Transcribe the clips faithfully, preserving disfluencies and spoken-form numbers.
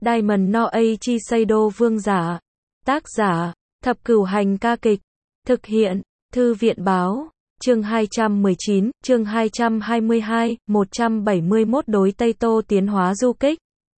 Diamond no Eiichi Seido Vương giả. Tác giả, Thập Cửu Hành ca kịch. Thực hiện, Thư viện báo. Chương hai trăm mười chín, chương hai trăm hai mươi hai, một trăm bảy mươi mốt đối Tây Tô tiến hóa du kích.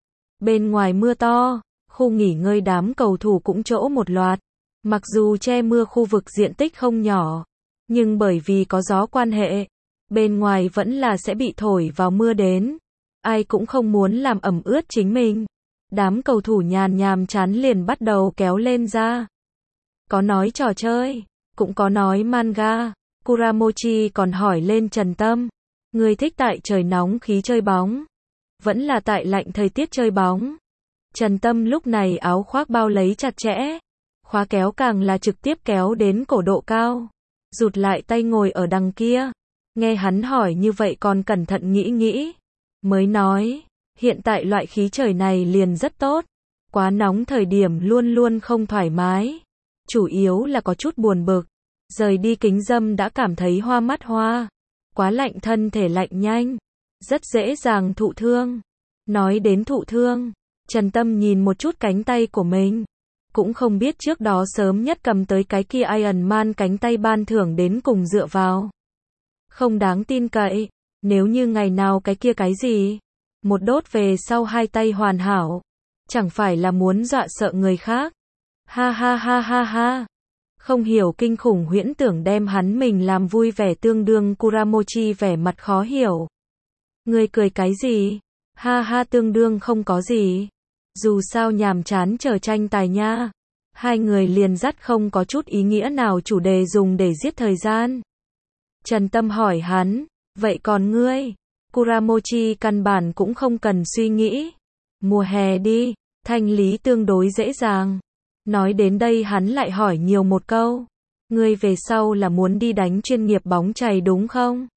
Bên ngoài mưa to, khu nghỉ ngơi đám cầu thủ cũng chỗ một loạt. Mặc dù che mưa khu vực diện tích không nhỏ, nhưng bởi vì có gió quan hệ, bên ngoài vẫn là sẽ bị thổi vào mưa đến. Ai cũng không muốn làm ẩm ướt chính mình. Đám cầu thủ nhàn nhàm chán liền bắt đầu kéo lên ra. Có nói trò chơi, cũng có nói manga. Kuramochi còn hỏi lên Trần Tâm, người thích tại trời nóng khí chơi bóng, vẫn là tại lạnh thời tiết chơi bóng? Trần Tâm lúc này áo khoác bao lấy chặt chẽ, khóa kéo càng là trực tiếp kéo đến cổ độ cao, rụt lại tay ngồi ở đằng kia. Nghe hắn hỏi như vậy còn cẩn thận nghĩ nghĩ, mới nói, hiện tại loại khí trời này liền rất tốt, quá nóng thời điểm luôn luôn không thoải mái, chủ yếu là có chút buồn bực, rời đi kính râm đã cảm thấy hoa mắt hoa, quá lạnh thân thể lạnh nhanh, rất dễ dàng thụ thương. Nói đến thụ thương, Trần Tâm nhìn một chút cánh tay của mình, cũng không biết trước đó sớm nhất cầm tới cái kia Iron Man cánh tay ban thưởng đến cùng dựa vào. Không đáng tin cậy, nếu như ngày nào cái kia cái gì, một đốt về sau hai tay hoàn hảo, chẳng phải là muốn dọa sợ người khác. Ha ha ha ha ha. Không hiểu kinh khủng huyễn tưởng đem hắn mình làm vui vẻ tương đương. Kuramochi vẻ mặt khó hiểu. Ngươi cười cái gì? Ha ha, tương đương không có gì. Dù sao nhàm chán chờ tranh tài nha. Hai người liền dắt không có chút ý nghĩa nào chủ đề dùng để giết thời gian. Trần Tâm hỏi hắn, vậy còn ngươi? Kuramochi căn bản cũng không cần suy nghĩ. Mùa hè đi, thanh lý tương đối dễ dàng. Nói đến đây hắn lại hỏi nhiều một câu. Ngươi về sau là muốn đi đánh chuyên nghiệp bóng chày đúng không?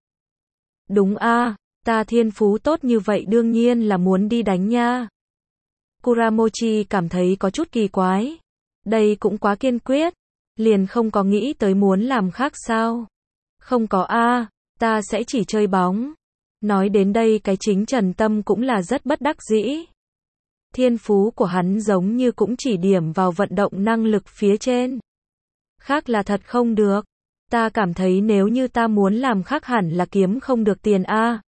Đúng a, ta thiên phú tốt như vậy đương nhiên là muốn đi đánh nha. Kuramochi cảm thấy có chút kỳ quái. Đây cũng quá kiên quyết. Liền không có nghĩ tới muốn làm khác sao? Không có a, ta sẽ chỉ chơi bóng. Nói đến đây cái chính Trần Tâm cũng là rất bất đắc dĩ. Thiên phú của hắn giống như cũng chỉ điểm vào vận động năng lực phía trên. Khác là thật không được. Ta cảm thấy nếu như ta muốn làm khác hẳn là kiếm không được tiền a.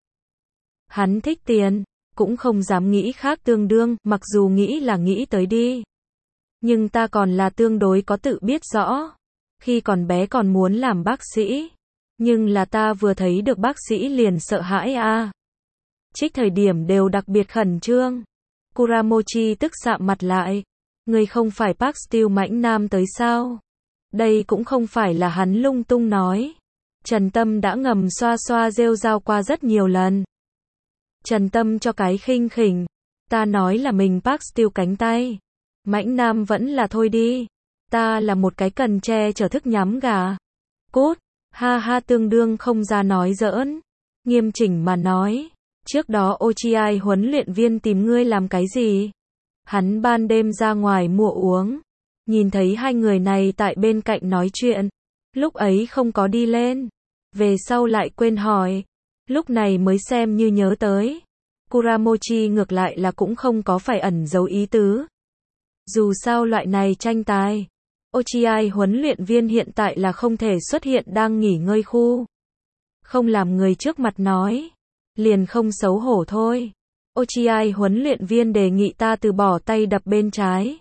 Hắn thích tiền, cũng không dám nghĩ khác tương đương, mặc dù nghĩ là nghĩ tới đi. Nhưng ta còn là tương đối có tự biết rõ. Khi còn bé còn muốn làm bác sĩ. Nhưng là ta vừa thấy được bác sĩ liền sợ hãi a. Trích thời điểm đều đặc biệt khẩn trương. Kuramochi tức sạm mặt lại. Người không phải Park Steel mãnh nam tới sao? Đây cũng không phải là hắn lung tung nói. Trần Tâm đã ngầm xoa xoa rêu rao qua rất nhiều lần. Trần Tâm cho cái khinh khỉnh. Ta nói là mình Park Steel cánh tay. Mãnh nam vẫn là thôi đi. Ta là một cái cần che chở thức nhắm gà. Cút. Ha ha, tương đương không ra nói giỡn. Nghiêm chỉnh mà nói. Trước đó Ochiai huấn luyện viên tìm ngươi làm cái gì? Hắn ban đêm ra ngoài mua uống. Nhìn thấy hai người này tại bên cạnh nói chuyện. Lúc ấy không có đi lên. Về sau lại quên hỏi. Lúc này mới xem như nhớ tới. Kuramochi ngược lại là cũng không có phải ẩn giấu ý tứ. Dù sao loại này tranh tài. Ochiai huấn luyện viên hiện tại là không thể xuất hiện đang nghỉ ngơi khu. Không làm người trước mặt nói. Liền không xấu hổ thôi. Ochiai huấn luyện viên đề nghị ta từ bỏ tay đập bên trái.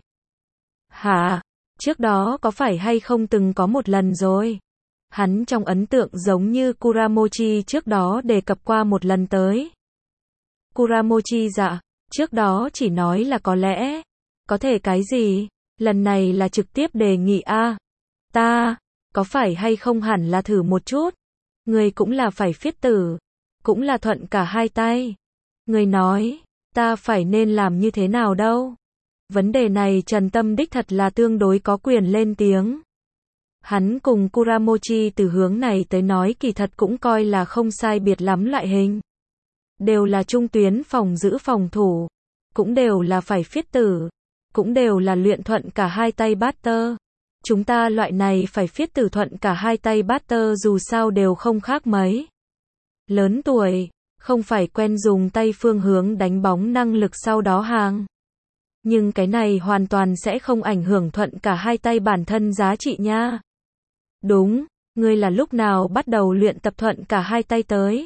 Hả? Trước đó có phải hay không từng có một lần rồi? Hắn trong ấn tượng giống như Kuramochi trước đó đề cập qua một lần tới. Kuramochi dạ, trước đó chỉ nói là có lẽ. Có thể cái gì? Lần này là trực tiếp đề nghị a. Ta, có phải hay không hẳn là thử một chút. Người cũng là phải phiết tử. Cũng là thuận cả hai tay. Người nói, ta phải nên làm như thế nào đâu. Vấn đề này Trần Tâm đích thật là tương đối có quyền lên tiếng. Hắn cùng Kuramochi từ hướng này tới nói kỳ thật cũng coi là không sai biệt lắm loại hình. Đều là trung tuyến phòng giữ phòng thủ. Cũng đều là phải phiết tử. Cũng đều là luyện thuận cả hai tay batter. Chúng ta loại này phải phiết tử thuận cả hai tay batter dù sao đều không khác mấy. Lớn tuổi, không phải quen dùng tay phương hướng đánh bóng năng lực sau đó hàng. Nhưng cái này hoàn toàn sẽ không ảnh hưởng thuận cả hai tay bản thân giá trị nha. Đúng, ngươi là lúc nào bắt đầu luyện tập thuận cả hai tay tới?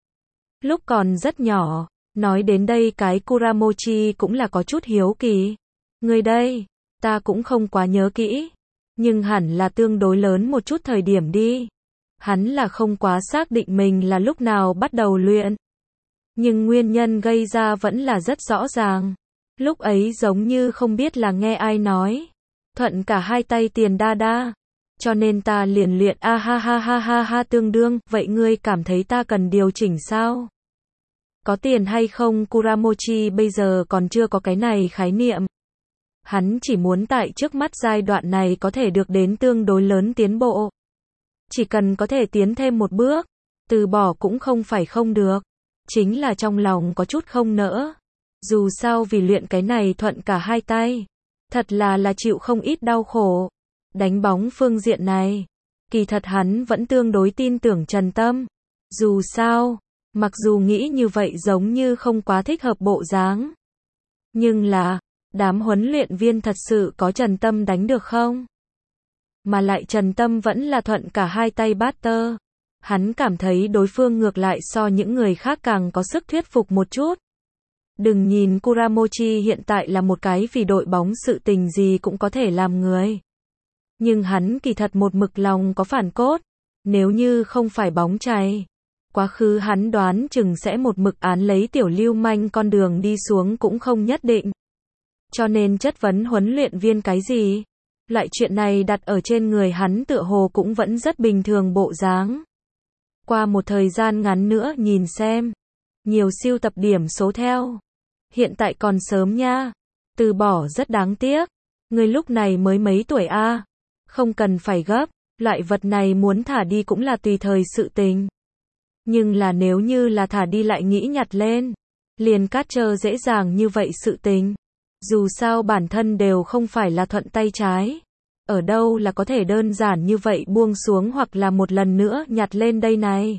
Lúc còn rất nhỏ. Nói đến đây cái Kuramochi cũng là có chút hiếu kỳ. Ngươi đây, ta cũng không quá nhớ kỹ. Nhưng hẳn là tương đối lớn một chút thời điểm đi. Hắn là không quá xác định mình là lúc nào bắt đầu luyện. Nhưng nguyên nhân gây ra vẫn là rất rõ ràng. Lúc ấy giống như không biết là nghe ai nói. Thuận cả hai tay tiền đa đa. Cho nên ta liền luyện a ha ha ha ha ha tương đương. Vậy ngươi cảm thấy ta cần điều chỉnh sao? Có tiền hay không Kuramochi bây giờ còn chưa có cái này khái niệm. Hắn chỉ muốn tại trước mắt giai đoạn này có thể được đến tương đối lớn tiến bộ. Chỉ cần có thể tiến thêm một bước, từ bỏ cũng không phải không được. Chính là trong lòng có chút không nỡ. Dù sao vì luyện cái này thuận cả hai tay. Thật là là chịu không ít đau khổ. Đánh bóng phương diện này. Kỳ thật hắn vẫn tương đối tin tưởng Trần Tâm. Dù sao, mặc dù nghĩ như vậy giống như không quá thích hợp bộ dáng. Nhưng là, đám huấn luyện viên thật sự có Trần Tâm đánh được không? Mà lại Trần Tâm vẫn là thuận cả hai tay bát tơ. Hắn cảm thấy đối phương ngược lại so những người khác càng có sức thuyết phục một chút. Đừng nhìn Kuramochi hiện tại là một cái vì đội bóng sự tình gì cũng có thể làm người. Nhưng hắn kỳ thật một mực lòng có phản cốt. Nếu như không phải bóng chày, quá khứ hắn đoán chừng sẽ một mực án lấy tiểu lưu manh con đường đi xuống cũng không nhất định. Cho nên chất vấn huấn luyện viên cái gì? Loại chuyện này đặt ở trên người hắn tựa hồ cũng vẫn rất bình thường bộ dáng. Qua một thời gian ngắn nữa nhìn xem. Nhiều siêu tập điểm số theo. Hiện tại còn sớm nha. Từ bỏ rất đáng tiếc. Người lúc này mới mấy tuổi a à? Không cần phải gấp. Loại vật này muốn thả đi cũng là tùy thời sự tình. Nhưng là nếu như là thả đi lại nghĩ nhặt lên. Liền cát trơ dễ dàng như vậy sự tình. Dù sao bản thân đều không phải là thuận tay trái. Ở đâu là có thể đơn giản như vậy buông xuống hoặc là một lần nữa nhặt lên đây này.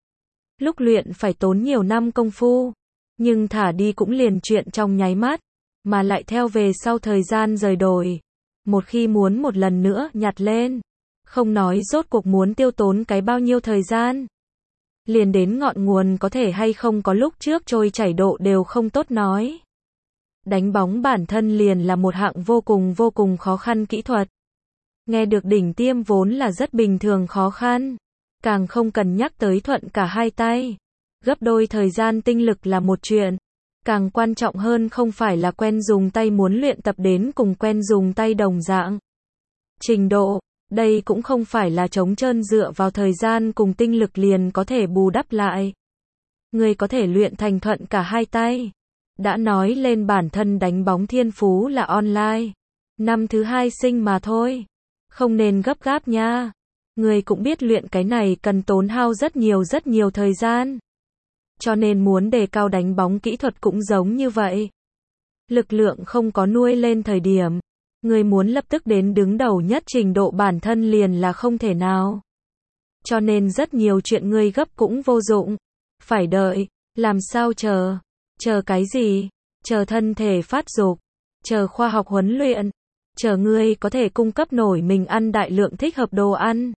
Lúc luyện phải tốn nhiều năm công phu. Nhưng thả đi cũng liền chuyện trong nháy mắt. Mà lại theo về sau thời gian rời đổi. Một khi muốn một lần nữa nhặt lên. Không nói rốt cuộc muốn tiêu tốn cái bao nhiêu thời gian. Liền đến ngọn nguồn có thể hay không có lúc trước trôi chảy độ đều không tốt nói. Đánh bóng bản thân liền là một hạng vô cùng vô cùng khó khăn kỹ thuật. Nghe được đỉnh tiêm vốn là rất bình thường khó khăn. Càng không cần nhắc tới thuận cả hai tay. Gấp đôi thời gian tinh lực là một chuyện. Càng quan trọng hơn không phải là quen dùng tay muốn luyện tập đến cùng quen dùng tay đồng dạng. Trình độ, đây cũng không phải là trống trơn dựa vào thời gian cùng tinh lực liền có thể bù đắp lại. Người có thể luyện thành thuận cả hai tay. Đã nói lên bản thân đánh bóng thiên phú là online. Năm thứ hai sinh mà thôi. Không nên gấp gáp nha. Người cũng biết luyện cái này cần tốn hao rất nhiều rất nhiều thời gian. Cho nên muốn đề cao đánh bóng kỹ thuật cũng giống như vậy. Lực lượng không có nuôi lên thời điểm. Người muốn lập tức đến đứng đầu nhất trình độ bản thân liền là không thể nào. Cho nên rất nhiều chuyện người gấp cũng vô dụng. Phải đợi. Làm sao chờ? Chờ cái gì? Chờ thân thể phát dục. Chờ khoa học huấn luyện. Chờ ngươi có thể cung cấp nổi mình ăn đại lượng thích hợp đồ ăn.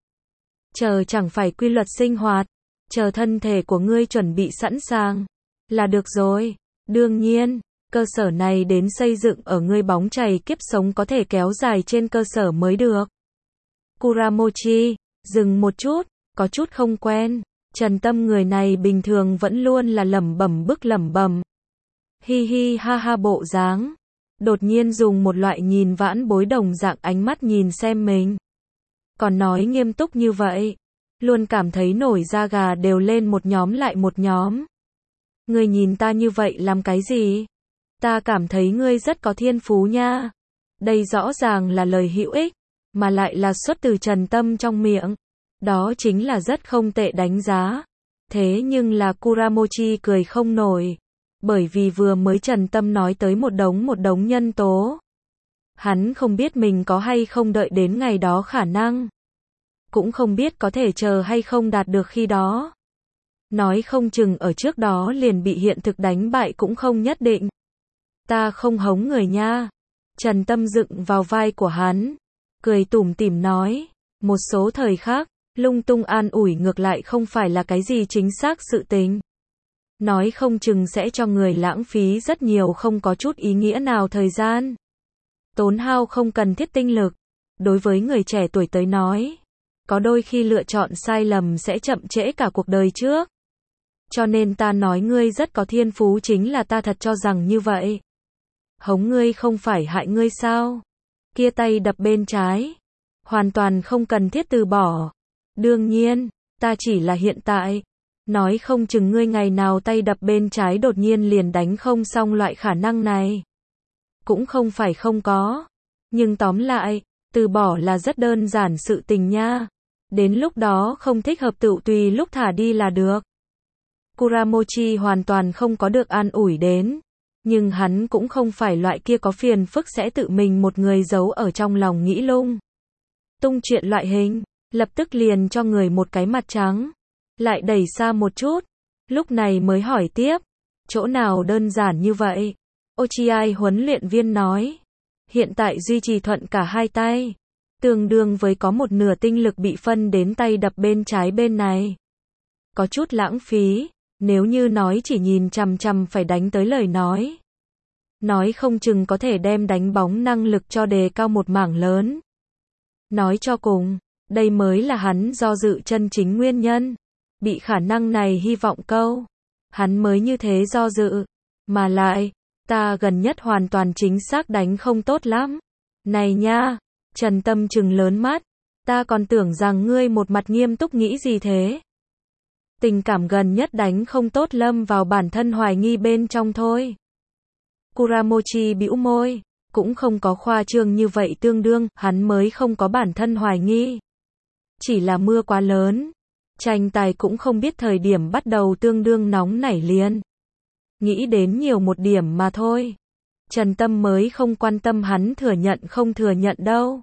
Chờ chẳng phải quy luật sinh hoạt. Chờ thân thể của ngươi chuẩn bị sẵn sàng. Là được rồi. Đương nhiên, cơ sở này đến xây dựng ở ngươi bóng chày kiếp sống có thể kéo dài trên cơ sở mới được. Kuramochi, dừng một chút, có chút không quen. Trần Tâm người này bình thường vẫn luôn là lẩm bẩm bức lẩm bẩm. Hi hi ha ha bộ dáng. Đột nhiên dùng một loại nhìn vãn bối đồng dạng ánh mắt nhìn xem mình. Còn nói nghiêm túc như vậy. Luôn cảm thấy nổi da gà đều lên một nhóm lại một nhóm. Ngươi nhìn ta như vậy làm cái gì? Ta cảm thấy ngươi rất có thiên phú nha. Đây rõ ràng là lời hữu ích. Mà lại là xuất từ Trần Tâm trong miệng. Đó chính là rất không tệ đánh giá. Thế nhưng là Kuramochi cười không nổi. Bởi vì vừa mới Trần Tâm nói tới một đống một đống nhân tố. Hắn không biết mình có hay không đợi đến ngày đó khả năng. Cũng không biết có thể chờ hay không đạt được khi đó. Nói không chừng ở trước đó liền bị hiện thực đánh bại cũng không nhất định. Ta không hống người nha. Trần Tâm dựng vào vai của hắn, cười tủm tỉm nói, một số thời khác, lung tung an ủi ngược lại không phải là cái gì chính xác sự tình. Nói không chừng sẽ cho người lãng phí rất nhiều không có chút ý nghĩa nào thời gian. Tốn hao không cần thiết tinh lực. Đối với người trẻ tuổi tới nói, có đôi khi lựa chọn sai lầm sẽ chậm trễ cả cuộc đời trước. Cho nên ta nói ngươi rất có thiên phú chính là ta thật cho rằng như vậy. Hống ngươi không phải hại ngươi sao? Kia tay đập bên trái. Hoàn toàn không cần thiết từ bỏ. Đương nhiên, ta chỉ là hiện tại. Nói không chừng ngươi ngày nào tay đập bên trái đột nhiên liền đánh không xong loại khả năng này. Cũng không phải không có. Nhưng tóm lại, từ bỏ là rất đơn giản sự tình nha. Đến lúc đó không thích hợp tự tùy lúc thả đi là được. Kuramochi hoàn toàn không có được an ủi đến. Nhưng hắn cũng không phải loại kia có phiền phức sẽ tự mình một người giấu ở trong lòng nghĩ lung tung chuyện loại hình. Lập tức liền cho người một cái mặt trắng. Lại đẩy xa một chút. Lúc này mới hỏi tiếp. Chỗ nào đơn giản như vậy? Ochiai huấn luyện viên nói. Hiện tại duy trì thuận cả hai tay. Tương đương với có một nửa tinh lực bị phân đến tay đập bên trái bên này. Có chút lãng phí. Nếu như nói chỉ nhìn chằm chằm phải đánh tới lời nói. Nói không chừng có thể đem đánh bóng năng lực cho đề cao một mảng lớn. Nói cho cùng, đây mới là hắn do dự chân chính nguyên nhân. Bị khả năng này hy vọng câu. Hắn mới như thế do dự. Mà lại, ta gần nhất hoàn toàn chính xác đánh không tốt lắm. Này nha, Trần Tâm trừng lớn mắt. Ta còn tưởng rằng ngươi một mặt nghiêm túc nghĩ gì thế. Tình cảm gần nhất đánh không tốt lâm vào bản thân hoài nghi bên trong thôi. Kuramochi bĩu môi, cũng không có khoa trương như vậy tương đương, hắn mới không có bản thân hoài nghi. Chỉ là mưa quá lớn, tranh tài cũng không biết thời điểm bắt đầu tương đương nóng nảy liền. Nghĩ đến nhiều một điểm mà thôi. Trần Tâm mới không quan tâm hắn thừa nhận không thừa nhận đâu.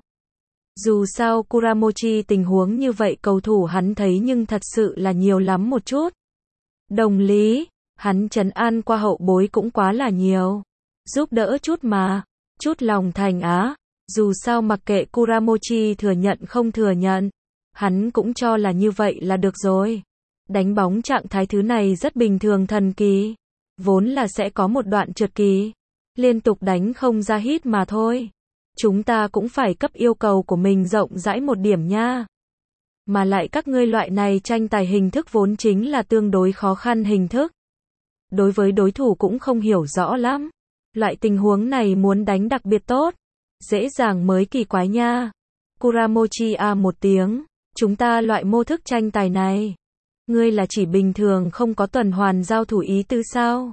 Dù sao Kuramochi tình huống như vậy cầu thủ hắn thấy nhưng thật sự là nhiều lắm một chút. Đồng lý, hắn trấn an qua hậu bối cũng quá là nhiều. Giúp đỡ chút mà, chút lòng thành á. Dù sao mặc kệ Kuramochi thừa nhận không thừa nhận, hắn cũng cho là như vậy là được rồi. Đánh bóng trạng thái thứ này rất bình thường thần kỳ. Vốn là sẽ có một đoạn trượt kỳ. Liên tục đánh không ra hít mà thôi. Chúng ta cũng phải cấp yêu cầu của mình rộng rãi một điểm nha. Mà lại các ngươi loại này tranh tài hình thức vốn chính là tương đối khó khăn hình thức. Đối với đối thủ cũng không hiểu rõ lắm. Loại tình huống này muốn đánh đặc biệt tốt. Dễ dàng mới kỳ quái nha. Kuramochi a một tiếng. Chúng ta loại mô thức tranh tài này. Ngươi là chỉ bình thường không có tuần hoàn giao thủ ý tứ sao?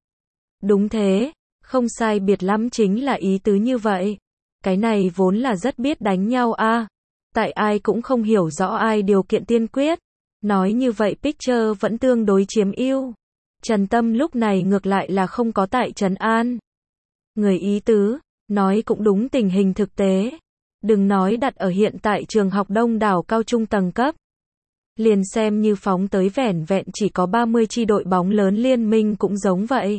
Đúng thế. Không sai biệt lắm chính là ý tứ như vậy. Cái này vốn là rất biết đánh nhau a. À. Tại ai cũng không hiểu rõ ai điều kiện tiên quyết. Nói như vậy Picture vẫn tương đối chiếm ưu. Trần Tâm lúc này ngược lại là không có tại trấn an. Người ý tứ, nói cũng đúng tình hình thực tế. Đừng nói đặt ở hiện tại trường học đông đảo cao trung tầng cấp. Liền xem như phóng tới vẻn vẹn chỉ có ba mươi chi đội bóng lớn liên minh cũng giống vậy.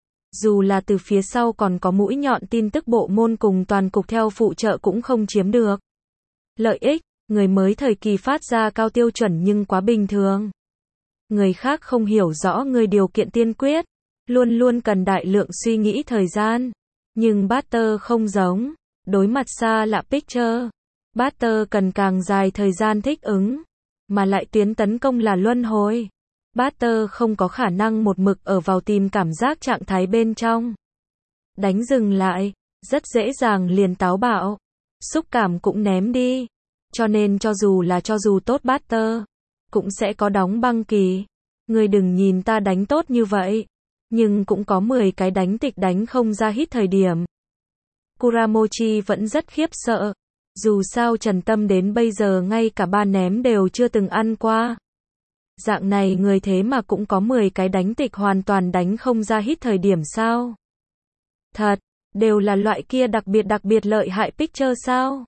Dù là từ phía sau còn có mũi nhọn tin tức bộ môn cùng toàn cục theo phụ trợ cũng không chiếm được. Lợi ích, người mới thời kỳ phát ra cao tiêu chuẩn nhưng quá bình thường. Người khác không hiểu rõ người điều kiện tiên quyết, luôn luôn cần đại lượng suy nghĩ thời gian. Nhưng Batter không giống, đối mặt xa lạ Picture. Batter cần càng dài thời gian thích ứng, mà lại tuyến tấn công là luân hồi. Batter không có khả năng một mực ở vào tìm cảm giác trạng thái bên trong. Đánh dừng lại, rất dễ dàng liền táo bạo. Xúc cảm cũng ném đi. Cho nên cho dù là cho dù tốt Batter, cũng sẽ có đóng băng kỳ. Ngươi đừng nhìn ta đánh tốt như vậy. Nhưng cũng có mười cái đánh tịch đánh không ra hít thời điểm. Kuramochi vẫn rất khiếp sợ. Dù sao Trần Tâm đến bây giờ ngay cả ba ném đều chưa từng ăn qua. Dạng này người thế mà cũng có mười cái đánh tịch hoàn toàn đánh không ra hít thời điểm sao? Thật, đều là loại kia đặc biệt đặc biệt lợi hại Picture sao?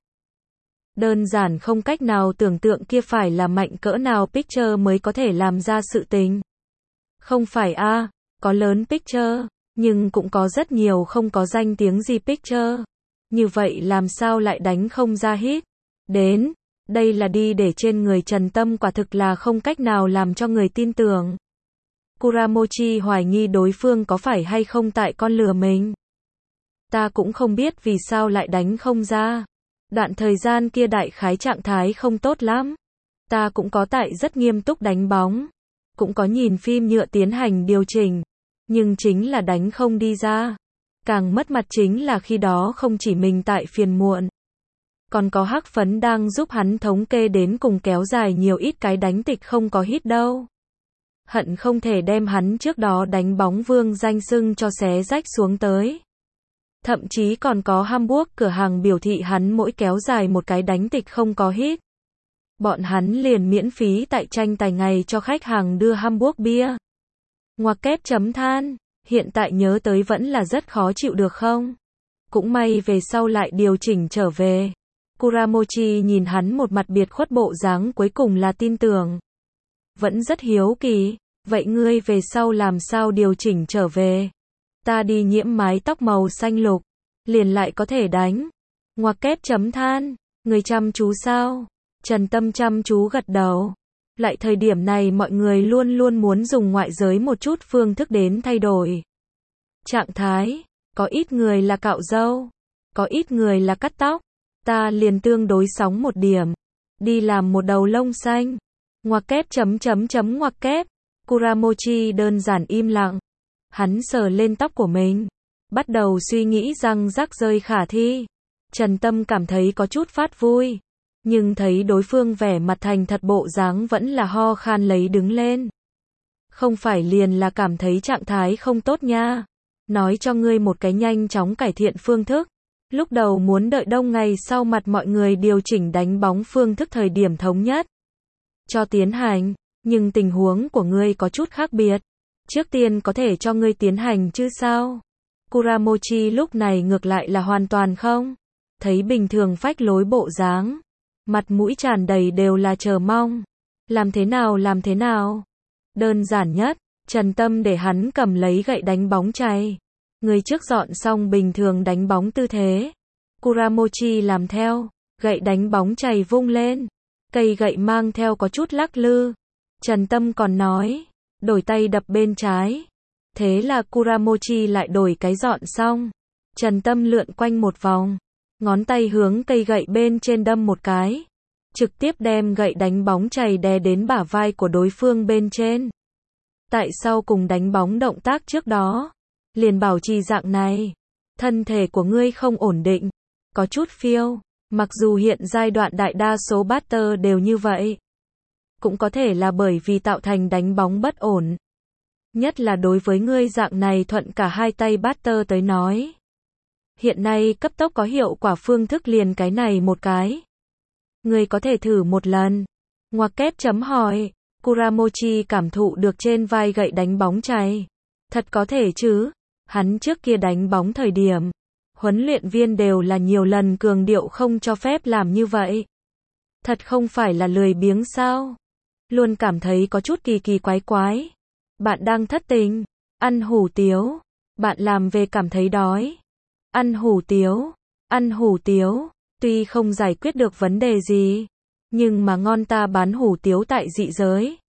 Đơn giản không cách nào tưởng tượng kia phải là mạnh cỡ nào Picture mới có thể làm ra sự tình. Không phải a, có lớn Picture, Nhưng cũng có rất nhiều không có danh tiếng gì pitcher. Như vậy làm sao lại đánh không ra hit? Đến, đây là đi để trên người Trần Tâm quả thực là không cách nào làm cho người tin tưởng. Kuramochi hoài nghi đối phương có phải hay không tại con lừa mình. Ta cũng không biết vì sao lại đánh không ra. Đoạn thời gian kia đại khái trạng thái không tốt lắm. Ta cũng có tại rất nghiêm túc đánh bóng. Cũng có nhìn phim nhựa tiến hành điều chỉnh. Nhưng chính là đánh không đi ra. Càng mất mặt chính là khi đó không chỉ mình tại phiền muộn. Còn có hắc phấn đang giúp hắn thống kê đến cùng kéo dài nhiều ít cái đánh tịch không có hit đâu. Hận không thể đem hắn trước đó đánh bóng vương danh xưng cho xé rách xuống tới. Thậm chí còn có Hamburg cửa hàng biểu thị hắn mỗi kéo dài một cái đánh tịch không có hit. Bọn hắn liền miễn phí tại tranh tài ngày cho khách hàng đưa Hamburg bia. Ngoặc kép chấm than, hiện tại nhớ tới vẫn là rất khó chịu được không? Cũng may về sau lại điều chỉnh trở về. Kuramochi nhìn hắn một mặt biệt khuất bộ dáng cuối cùng là tin tưởng. Vẫn rất hiếu kỳ, vậy ngươi về sau làm sao điều chỉnh trở về? Ta đi nhiễm mái tóc màu xanh lục, liền lại có thể đánh. Ngoặc kép chấm than, người chăm chú sao? Trần Tâm chăm chú gật đầu. Lại thời điểm này mọi người luôn luôn muốn dùng ngoại giới một chút phương thức đến thay đổi trạng thái. Có ít người là cạo râu, có ít người là cắt tóc. Ta liền tương đối sóng một điểm, đi làm một đầu lông xanh. Ngoặc kép chấm chấm chấm ngoặc kép. Kuramochi đơn giản im lặng. Hắn sờ lên tóc của mình, bắt đầu suy nghĩ răng rắc rơi khả thi. Trần Tâm cảm thấy có chút phát vui, nhưng thấy đối phương vẻ mặt thành thật bộ dáng vẫn là ho khan lấy đứng lên. Không phải liền là cảm thấy trạng thái không tốt nha. Nói cho ngươi một cái nhanh chóng cải thiện phương thức. Lúc đầu muốn đợi đông ngày sau mặt mọi người điều chỉnh đánh bóng phương thức thời điểm thống nhất cho tiến hành, nhưng tình huống của ngươi có chút khác biệt. Trước tiên có thể cho ngươi tiến hành chứ sao? Kuramochi lúc này ngược lại là hoàn toàn không thấy bình thường phách lối bộ dáng, mặt mũi tràn đầy đều là chờ mong. Làm thế nào làm thế nào? Đơn giản nhất, Trần Tâm để hắn cầm lấy gậy đánh bóng chày. Người trước dọn xong bình thường đánh bóng tư thế. Kuramochi làm theo, gậy đánh bóng chày vung lên. Cây gậy mang theo có chút lắc lư. Trần Tâm còn nói, đổi tay đập bên trái. Thế là Kuramochi lại đổi cái dọn xong. Trần Tâm lượn quanh một vòng, ngón tay hướng cây gậy bên trên đâm một cái. Trực tiếp đem gậy đánh bóng chày đè đến bả vai của đối phương bên trên. Tại sao cùng đánh bóng động tác trước đó liền bảo trì dạng này? Thân thể của ngươi không ổn định, có chút phiêu. Mặc dù hiện giai đoạn đại đa số batter đều như vậy, cũng có thể là bởi vì tạo thành đánh bóng bất ổn. Nhất là đối với ngươi dạng này thuận cả hai tay batter tới nói. Hiện nay cấp tốc có hiệu quả phương thức liền cái này một cái. Ngươi có thể thử một lần. Ngoặc kép chấm hỏi. Kuramochi cảm thụ được trên vai gậy đánh bóng chày. Thật có thể chứ? Hắn trước kia đánh bóng thời điểm, huấn luyện viên đều là nhiều lần cường điệu không cho phép làm như vậy. Thật không phải là lười biếng sao? Luôn cảm thấy có chút kỳ kỳ quái quái. Bạn đang thất tình, ăn hủ tiếu. Bạn làm về cảm thấy đói, ăn hủ tiếu, ăn hủ tiếu. Tuy không giải quyết được vấn đề gì, nhưng mà ngon ta bán hủ tiếu tại dị giới.